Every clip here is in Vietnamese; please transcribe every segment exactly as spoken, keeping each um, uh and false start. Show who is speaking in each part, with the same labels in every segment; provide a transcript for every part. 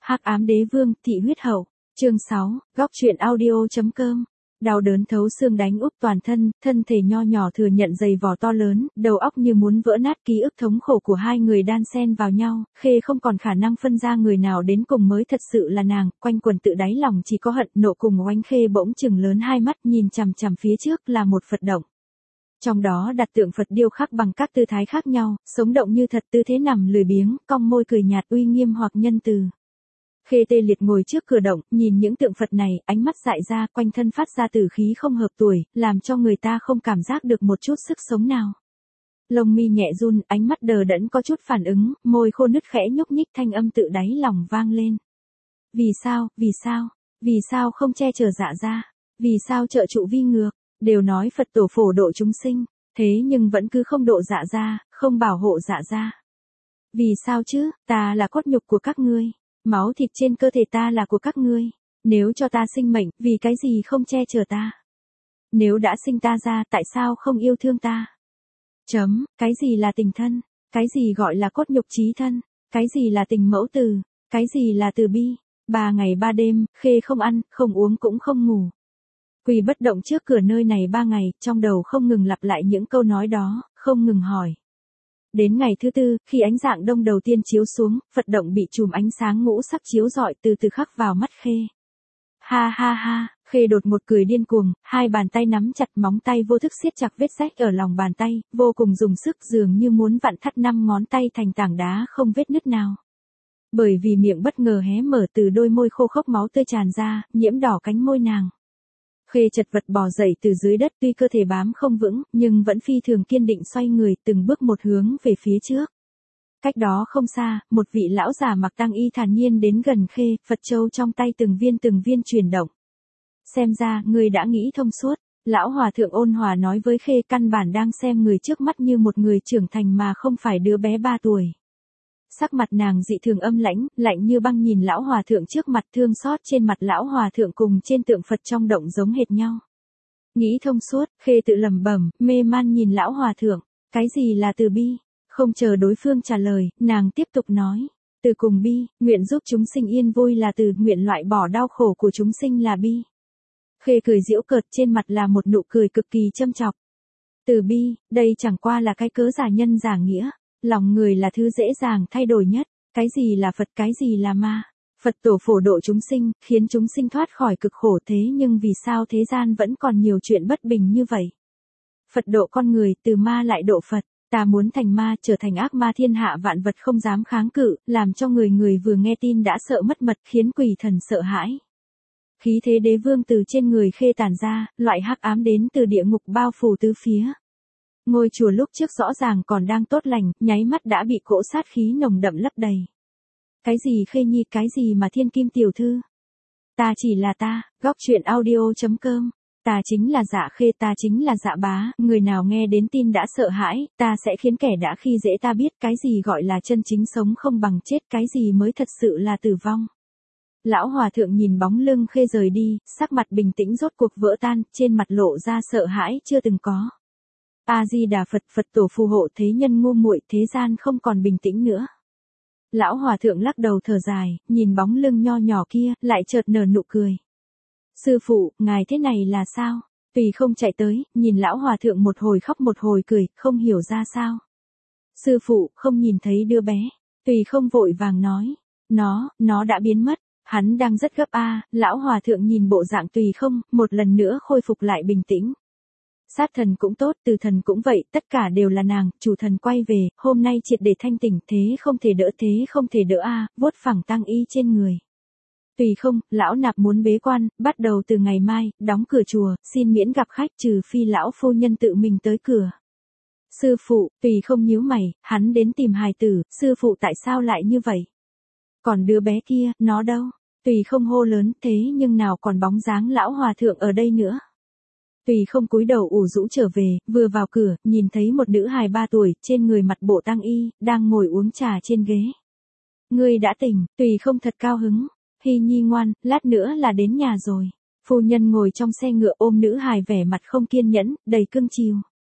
Speaker 1: Hắc ám đế vương, thị huyết hậu. Chương sáu, góc truyện audio.com. Đau đớn thấu xương đánh úp toàn thân, thân thể nho nhỏ thừa nhận dày vò to lớn, đầu óc như muốn vỡ nát, ký ức thống khổ của hai người đan xen vào nhau, Khê không còn khả năng phân ra người nào đến cùng mới thật sự là nàng, quanh quẩn tự đáy lòng chỉ có hận nộ cùng oanh. Khê bỗng chừng lớn hai mắt nhìn chằm chằm phía trước là một Phật động. Trong đó đặt tượng Phật điêu khắc bằng các tư thái khác nhau, sống động như thật, tư thế nằm lười biếng, cong môi cười nhạt uy nghiêm hoặc nhân từ. Khê tê liệt ngồi trước cửa động, nhìn những tượng Phật này, ánh mắt dại ra, quanh thân phát ra tử khí không hợp tuổi, làm cho người ta không cảm giác được một chút sức sống nào. Lông mi nhẹ run, ánh mắt đờ đẫn có chút phản ứng, môi khô nứt khẽ nhúc nhích, thanh âm tự đáy lòng vang lên. Vì sao, vì sao, vì sao không che chở dạ ra, vì sao trợ trụ vi ngược, đều nói Phật tổ phổ độ chúng sinh, thế nhưng vẫn cứ không độ dạ ra, không bảo hộ dạ ra. Vì sao chứ, ta là cốt nhục của các ngươi. Máu thịt trên cơ thể ta là của các ngươi. Nếu cho ta sinh mệnh, vì cái gì không che chở ta? Nếu đã sinh ta ra, tại sao không yêu thương ta? Chấm, cái gì là tình thân? Cái gì gọi là cốt nhục chí thân? Cái gì là tình mẫu từ? Cái gì là từ bi? Ba ngày ba đêm, Khê không ăn, không uống cũng không ngủ. Quỳ bất động trước cửa nơi này ba ngày, trong đầu không ngừng lặp lại những câu nói đó, không ngừng hỏi. Đến ngày thứ tư, khi ánh dạng đông đầu tiên chiếu xuống, Phật động bị chùm ánh sáng ngũ sắc chiếu rọi từ từ khắc vào mắt Khê. Ha ha ha, Khê đột một cười điên cuồng, hai bàn tay nắm chặt, móng tay vô thức siết chặt vết rách ở lòng bàn tay, vô cùng dùng sức, dường như muốn vặn thắt năm ngón tay thành tảng đá không vết nứt nào. Bởi vì miệng bất ngờ hé mở, từ đôi môi khô khốc máu tươi tràn ra, nhiễm đỏ cánh môi nàng. Khê chật vật bò dậy từ dưới đất, tuy cơ thể bám không vững, nhưng vẫn phi thường kiên định xoay người, từng bước một hướng về phía trước. Cách đó không xa, một vị lão già mặc tang y thản nhiên đến gần Khê, Phật châu trong tay từng viên từng viên chuyển động. Xem ra, ngươi đã nghĩ thông suốt. Lão hòa thượng ôn hòa nói với Khê, căn bản đang xem người trước mắt như một người trưởng thành mà không phải đứa bé ba tuổi. Sắc mặt nàng dị thường âm lãnh, lạnh như băng nhìn lão hòa thượng trước mặt, thương xót trên mặt lão hòa thượng cùng trên tượng Phật trong động giống hệt nhau. Nghĩ thông suốt, Khê tự lẩm bẩm, mê man nhìn lão hòa thượng, cái gì là từ bi? Không chờ đối phương trả lời, nàng tiếp tục nói, từ cùng bi, nguyện giúp chúng sinh yên vui là từ, nguyện loại bỏ đau khổ của chúng sinh là bi. Khê cười giễu cợt, trên mặt là một nụ cười cực kỳ châm chọc. Từ bi, đây chẳng qua là cái cớ giả nhân giả nghĩa. Lòng người là thứ dễ dàng thay đổi nhất, cái gì là Phật, cái gì là ma. Phật tổ phổ độ chúng sinh, khiến chúng sinh thoát khỏi cực khổ, thế nhưng vì sao thế gian vẫn còn nhiều chuyện bất bình như vậy? Phật độ con người, từ ma lại độ Phật, ta muốn thành ma, trở thành ác ma, thiên hạ vạn vật không dám kháng cự, làm cho người người vừa nghe tin đã sợ mất mật, khiến quỷ thần sợ hãi. Khí thế đế vương từ trên người Khê tản ra, loại hắc ám đến từ địa ngục bao phủ tứ phía. Ngôi chùa lúc trước rõ ràng còn đang tốt lành, nháy mắt đã bị cỗ sát khí nồng đậm lấp đầy. Cái gì Khê nhi, cái gì mà thiên kim tiểu thư? Ta chỉ là ta, góc truyện audio.com. Ta chính là Dạ Khê, ta chính là Dạ Bá, người nào nghe đến tin đã sợ hãi, ta sẽ khiến kẻ đã khi dễ ta biết cái gì gọi là chân chính sống không bằng chết, cái gì mới thật sự là tử vong. Lão hòa thượng nhìn bóng lưng Khê rời đi, sắc mặt bình tĩnh rốt cuộc vỡ tan, trên mặt lộ ra sợ hãi chưa từng có. A-di-đà Phật, Phật tổ phù hộ, thế nhân ngu muội, thế gian không còn bình tĩnh nữa. Lão hòa thượng lắc đầu thở dài, nhìn bóng lưng nho nhỏ kia, lại chợt nở nụ cười. Sư phụ, ngài thế này là sao? Tùy không chạy tới, nhìn lão hòa thượng một hồi khóc một hồi cười, không hiểu ra sao. Sư phụ, không nhìn thấy đứa bé. Tùy không vội vàng nói. Nó, nó đã biến mất. Hắn đang rất gấp a. Lão hòa thượng nhìn bộ dạng Tùy không, một lần nữa khôi phục lại bình tĩnh. Sát thần cũng tốt, từ thần cũng vậy, tất cả đều là nàng, chủ thần quay về, hôm nay triệt để thanh tỉnh, thế không thể đỡ, thế không thể đỡ a, à, vuốt phẳng tang y trên người. Tùy không, lão nạp muốn bế quan, bắt đầu từ ngày mai, đóng cửa chùa, xin miễn gặp khách, trừ phi lão phu nhân tự mình tới cửa. Sư phụ, Tùy không nhíu mày, hắn đến tìm hài tử, sư phụ tại sao lại như vậy? Còn đứa bé kia, nó đâu? Tùy không hô lớn, thế nhưng nào còn bóng dáng lão hòa thượng ở đây nữa. Tùy không cúi đầu ủ rũ trở về, vừa vào cửa, nhìn thấy một nữ hài ba tuổi, trên người mặt bộ tang y, đang ngồi uống trà trên ghế. Ngươi đã tỉnh, Tùy không thật cao hứng. Hy nhi ngoan, lát nữa là đến nhà rồi. Phu nhân ngồi trong xe ngựa ôm nữ hài vẻ mặt không kiên nhẫn, đầy cưng chiều.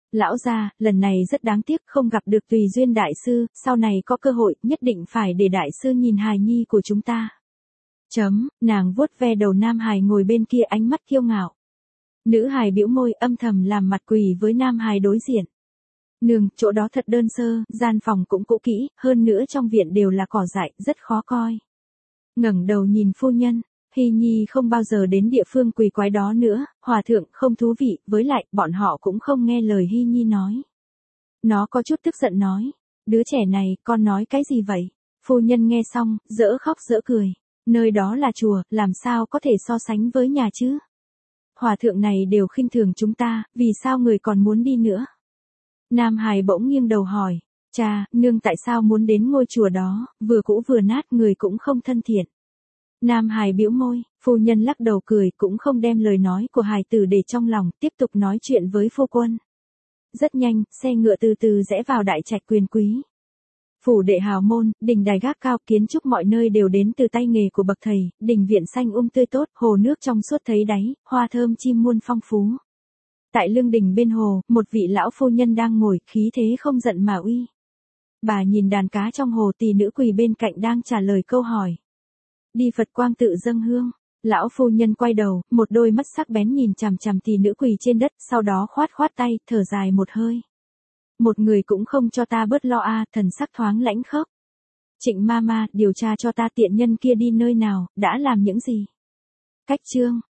Speaker 1: Lão gia, lần này rất đáng tiếc không gặp được Tùy Duyên đại sư, sau này có cơ hội, nhất định phải để đại sư nhìn hài nhi của chúng ta. Chấm, nàng vuốt ve đầu nam hài ngồi bên kia ánh mắt kiêu ngạo. Nữ hài bĩu môi âm thầm làm mặt quỳ với nam hài đối diện. Nương, chỗ đó thật đơn sơ, gian phòng cũng cũ kỹ, hơn nữa trong viện đều là cỏ dại, rất khó coi. Ngẩng đầu nhìn phu nhân, Hy Nhi không bao giờ đến địa phương quỷ quái đó nữa, hòa thượng không thú vị, với lại, bọn họ cũng không nghe lời Hy Nhi nói. Nó có chút tức giận nói, đứa trẻ này, con nói cái gì vậy? Phu nhân nghe xong, dỡ khóc dỡ cười, nơi đó là chùa, làm sao có thể so sánh với nhà chứ? Hòa thượng này đều khinh thường chúng ta, vì sao người còn muốn đi nữa? Nam hài bỗng nghiêng đầu hỏi, cha, nương tại sao muốn đến ngôi chùa đó, vừa cũ vừa nát người cũng không thân thiện. Nam hài bĩu môi, phu nhân lắc đầu cười cũng không đem lời nói của hài tử để trong lòng, tiếp tục nói chuyện với phu quân. Rất nhanh, xe ngựa từ từ rẽ vào đại trạch quyền quý. Phủ đệ hào môn, đình đài gác cao, kiến trúc mọi nơi đều đến từ tay nghề của bậc thầy, đình viện xanh um tươi tốt, hồ nước trong suốt thấy đáy, hoa thơm chim muôn phong phú. Tại lương đình bên hồ, một vị lão phu nhân đang ngồi, khí thế không giận mà uy. Bà nhìn đàn cá trong hồ, tỷ nữ quỳ bên cạnh đang trả lời câu hỏi. Đi Phật quang tự dâng hương. Lão phu nhân quay đầu, một đôi mắt sắc bén nhìn chằm chằm tỷ nữ quỳ trên đất, sau đó khoát khoát tay, thở dài một hơi. Một người cũng không cho ta bớt lo a, thần sắc thoáng lãnh khốc. Trịnh ma ma, điều tra cho ta tiện nhân kia đi nơi nào, đã làm những gì? Cách chương.